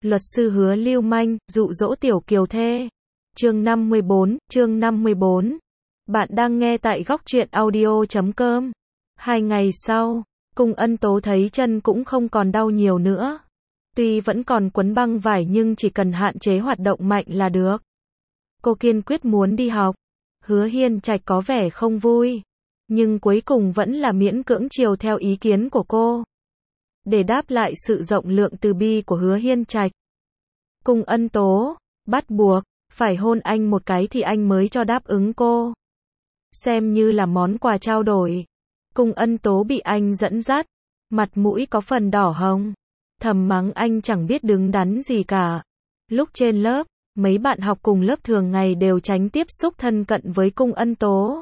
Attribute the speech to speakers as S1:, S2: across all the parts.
S1: Luật sư hứa lưu manh, dụ dỗ tiểu kiều thê. Chương 54. Bạn đang nghe tại góc truyện audio.com. 2 ngày sau, Cung Ân Tố thấy chân cũng không còn đau nhiều nữa. Tuy vẫn còn quấn băng vải nhưng chỉ cần hạn chế hoạt động mạnh là được. Cô kiên quyết muốn đi học. Hứa Hiên Trạch có vẻ không vui, nhưng cuối cùng vẫn là miễn cưỡng chiều theo ý kiến của cô. Để đáp lại sự rộng lượng từ bi của Hứa Hiên Trạch, Cung Ân Tố bắt buộc phải hôn anh một cái thì anh mới cho đáp ứng cô. Xem như là món quà trao đổi. Cung Ân Tố bị anh dẫn dắt, mặt mũi có phần đỏ hồng, thầm mắng anh chẳng biết đứng đắn gì cả. Lúc trên lớp, mấy bạn học cùng lớp thường ngày đều tránh tiếp xúc thân cận với Cung Ân Tố.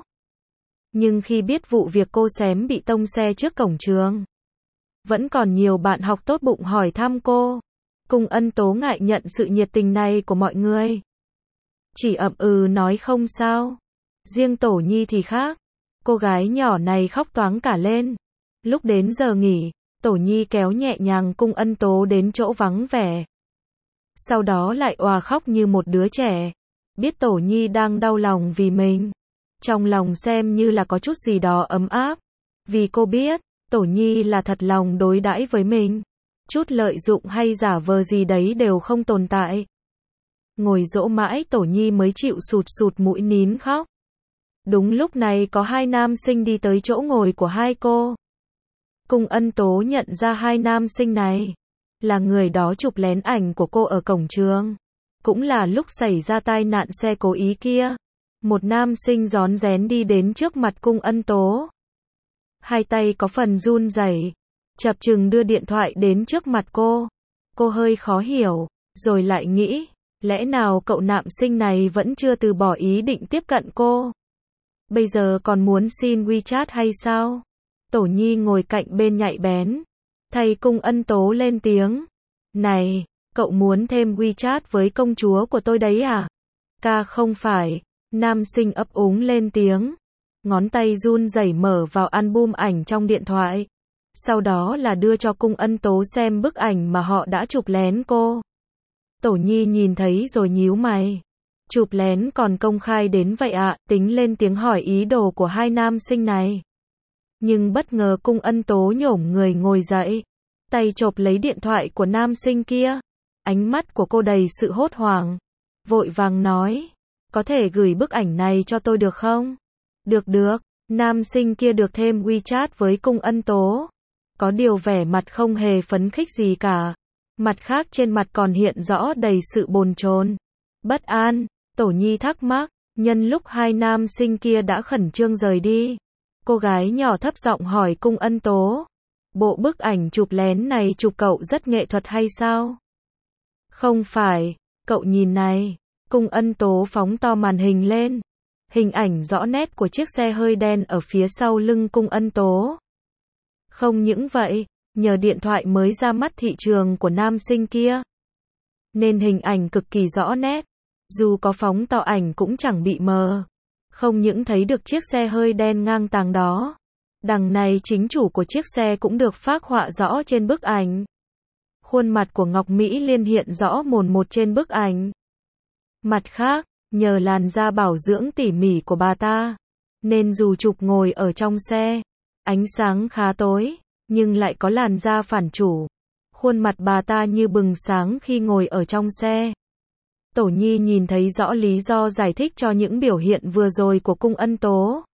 S1: Nhưng khi biết vụ việc cô xém bị tông xe trước cổng trường, vẫn còn nhiều bạn học tốt bụng hỏi thăm cô. Cung Ân Tố ngại nhận sự nhiệt tình này của mọi người, chỉ ậm ừ nói không sao. Riêng Tổ Nhi thì khác, cô gái nhỏ này khóc toáng cả lên. Lúc đến giờ nghỉ, Tổ Nhi kéo nhẹ nhàng Cung Ân Tố đến chỗ vắng vẻ, sau đó lại òa khóc như một đứa trẻ. Biết Tổ Nhi đang đau lòng vì mình, trong lòng xem như là có chút gì đó ấm áp, vì cô biết Tổ Nhi là thật lòng đối đãi với mình, chút lợi dụng hay giả vờ gì đấy đều không tồn tại. Ngồi dỗ mãi Tổ Nhi mới chịu sụt mũi nín khóc. Đúng lúc này có hai nam sinh đi tới chỗ ngồi của hai cô. Cung Ân Tố nhận ra hai nam sinh này là người đó chụp lén ảnh của cô ở cổng trường, cũng là lúc xảy ra tai nạn xe cố ý kia. Một nam sinh rón rén đi đến trước mặt Cung Ân Tố, hai tay có phần run rẩy, chập chừng đưa điện thoại đến trước mặt cô. Cô hơi khó hiểu, rồi lại nghĩ, lẽ nào cậu nam sinh này vẫn chưa từ bỏ ý định tiếp cận cô? Bây giờ còn muốn xin WeChat hay sao? Tổ Nhi ngồi cạnh bên nhạy bén, thay Cung Ân Tố lên tiếng. Này, cậu muốn thêm WeChat với công chúa của tôi đấy à? Ca không phải, nam sinh ấp úng lên tiếng, ngón tay run rẩy mở vào album ảnh trong điện thoại. Sau đó là đưa cho Cung Ân Tố xem bức ảnh mà họ đã chụp lén cô. Tổ Nhi nhìn thấy rồi nhíu mày. Chụp lén còn công khai đến vậy ạ, tính lên tiếng hỏi ý đồ của hai nam sinh này. Nhưng bất ngờ Cung Ân Tố nhổm người ngồi dậy, tay chộp lấy điện thoại của nam sinh kia. Ánh mắt của cô đầy sự hốt hoảng, vội vàng nói, có thể gửi bức ảnh này cho tôi được không? Được, nam sinh kia được thêm WeChat với Cung Ân Tố. Có điều vẻ mặt không hề phấn khích gì cả. Mặt khác trên mặt còn hiện rõ đầy sự bồn chồn, bất an. Tổ Nhi thắc mắc, nhân lúc hai nam sinh kia đã khẩn trương rời đi, cô gái nhỏ thấp giọng hỏi Cung Ân Tố, bộ bức ảnh chụp lén này chụp cậu rất nghệ thuật hay sao? Không phải, cậu nhìn này. Cung Ân Tố phóng to màn hình lên, hình ảnh rõ nét của chiếc xe hơi đen ở phía sau lưng Cung Ân Tố. Không những vậy, nhờ điện thoại mới ra mắt thị trường của nam sinh kia, nên hình ảnh cực kỳ rõ nét. Dù có phóng to ảnh cũng chẳng bị mờ. Không những thấy được chiếc xe hơi đen ngang tàng đó, đằng này chính chủ của chiếc xe cũng được phác họa rõ trên bức ảnh. Khuôn mặt của Ngọc Mỹ Liên hiện rõ mồn một trên bức ảnh. Mặt khác, nhờ làn da bảo dưỡng tỉ mỉ của bà ta, nên dù chụp ngồi ở trong xe, ánh sáng khá tối, nhưng lại có làn da phản chủ. Khuôn mặt bà ta như bừng sáng khi ngồi ở trong xe. Tổ Nhi nhìn thấy rõ lý do giải thích cho những biểu hiện vừa rồi của Cung Ân Tố.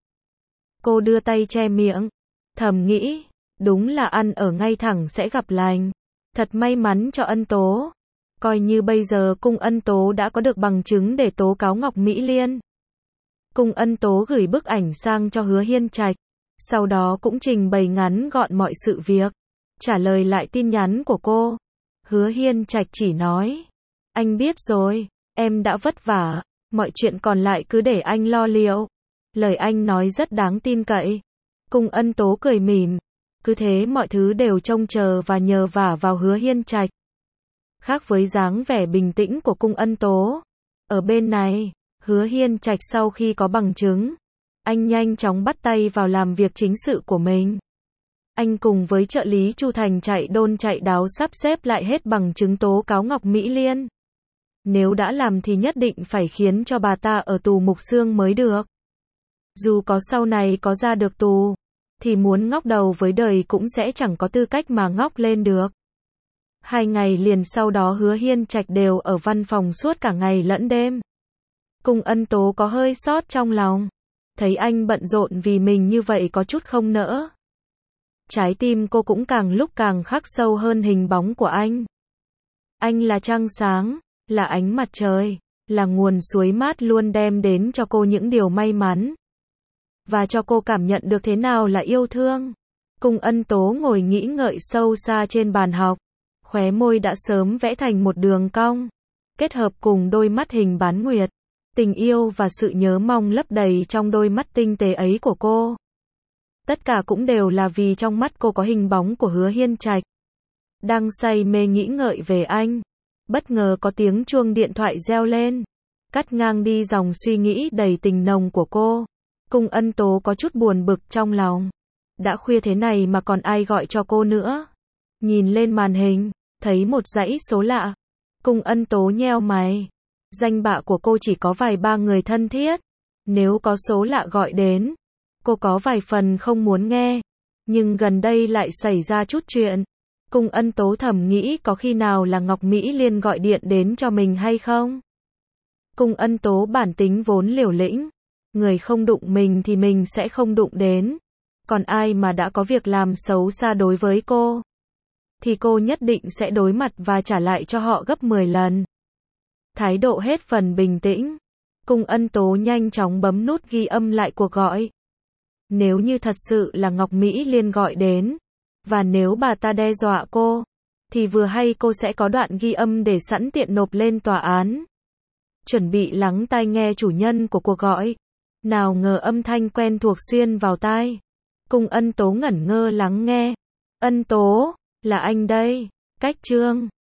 S1: Cô đưa tay che miệng, thầm nghĩ, đúng là ăn ở ngay thẳng sẽ gặp lành. Thật may mắn cho Ân Tố. Coi như bây giờ Cung Ân Tố đã có được bằng chứng để tố cáo Ngọc Mỹ Liên. Cung Ân Tố gửi bức ảnh sang cho Hứa Hiên Trạch, sau đó cũng trình bày ngắn gọn mọi sự việc, trả lời lại tin nhắn của cô. Hứa Hiên Trạch chỉ nói, anh biết rồi, em đã vất vả, mọi chuyện còn lại cứ để anh lo liệu. Lời anh nói rất đáng tin cậy. Cung Ân Tố cười mỉm, cứ thế mọi thứ đều trông chờ và nhờ vả vào Hứa Hiên Trạch. Khác với dáng vẻ bình tĩnh của Cung Ân Tố, ở bên này, Hứa Hiên Trạch sau khi có bằng chứng, anh nhanh chóng bắt tay vào làm việc chính sự của mình. Anh cùng với trợ lý Chu Thành chạy đôn chạy đáo sắp xếp lại hết bằng chứng tố cáo Ngọc Mỹ Liên. Nếu đã làm thì nhất định phải khiến cho bà ta ở tù mục xương mới được. Dù có sau này có ra được tù, thì muốn ngóc đầu với đời cũng sẽ chẳng có tư cách mà ngóc lên được. 2 ngày liền sau đó Hứa Hiên Trạch đều ở văn phòng suốt cả ngày lẫn đêm. Cung Ân Tố có hơi xót trong lòng. Thấy anh bận rộn vì mình như vậy có chút không nỡ. Trái tim cô cũng càng lúc càng khắc sâu hơn hình bóng của anh. Anh là trăng sáng, là ánh mặt trời, là nguồn suối mát luôn đem đến cho cô những điều may mắn. Và cho cô cảm nhận được thế nào là yêu thương. Cung Ân Tố ngồi nghĩ ngợi sâu xa trên bàn học. Khóe môi đã sớm vẽ thành một đường cong. Kết hợp cùng đôi mắt hình bán nguyệt. Tình yêu và sự nhớ mong lấp đầy trong đôi mắt tinh tế ấy của cô. Tất cả cũng đều là vì trong mắt cô có hình bóng của Hứa Hiên Trạch. Đang say mê nghĩ ngợi về anh. Bất ngờ có tiếng chuông điện thoại reo lên. Cắt ngang đi dòng suy nghĩ đầy tình nồng của cô. Cung Ân Tố có chút buồn bực trong lòng. Đã khuya thế này mà còn ai gọi cho cô nữa. Nhìn lên màn hình, thấy một dãy số lạ. Cung Ân Tố nheo mày. Danh bạ của cô chỉ có vài ba người thân thiết. Nếu có số lạ gọi đến, cô có vài phần không muốn nghe. Nhưng gần đây lại xảy ra chút chuyện. Cung Ân Tố thầm nghĩ có khi nào là Ngọc Mỹ Liên gọi điện đến cho mình hay không? Cung Ân Tố bản tính vốn liều lĩnh. Người không đụng mình thì mình sẽ không đụng đến. Còn ai mà đã có việc làm xấu xa đối với cô, thì cô nhất định sẽ đối mặt và trả lại cho họ gấp 10 lần. Thái độ hết phần bình tĩnh. Cung Ân Tố nhanh chóng bấm nút ghi âm lại cuộc gọi. Nếu như thật sự là Ngọc Mỹ Liên gọi đến, và nếu bà ta đe dọa cô, thì vừa hay cô sẽ có đoạn ghi âm để sẵn tiện nộp lên tòa án. Chuẩn bị lắng tai nghe chủ nhân của cuộc gọi. Nào ngờ âm thanh quen thuộc xuyên vào tai. Cung Ân Tố ngẩn ngơ lắng nghe. Ân Tố, là anh đây. Cách Trương.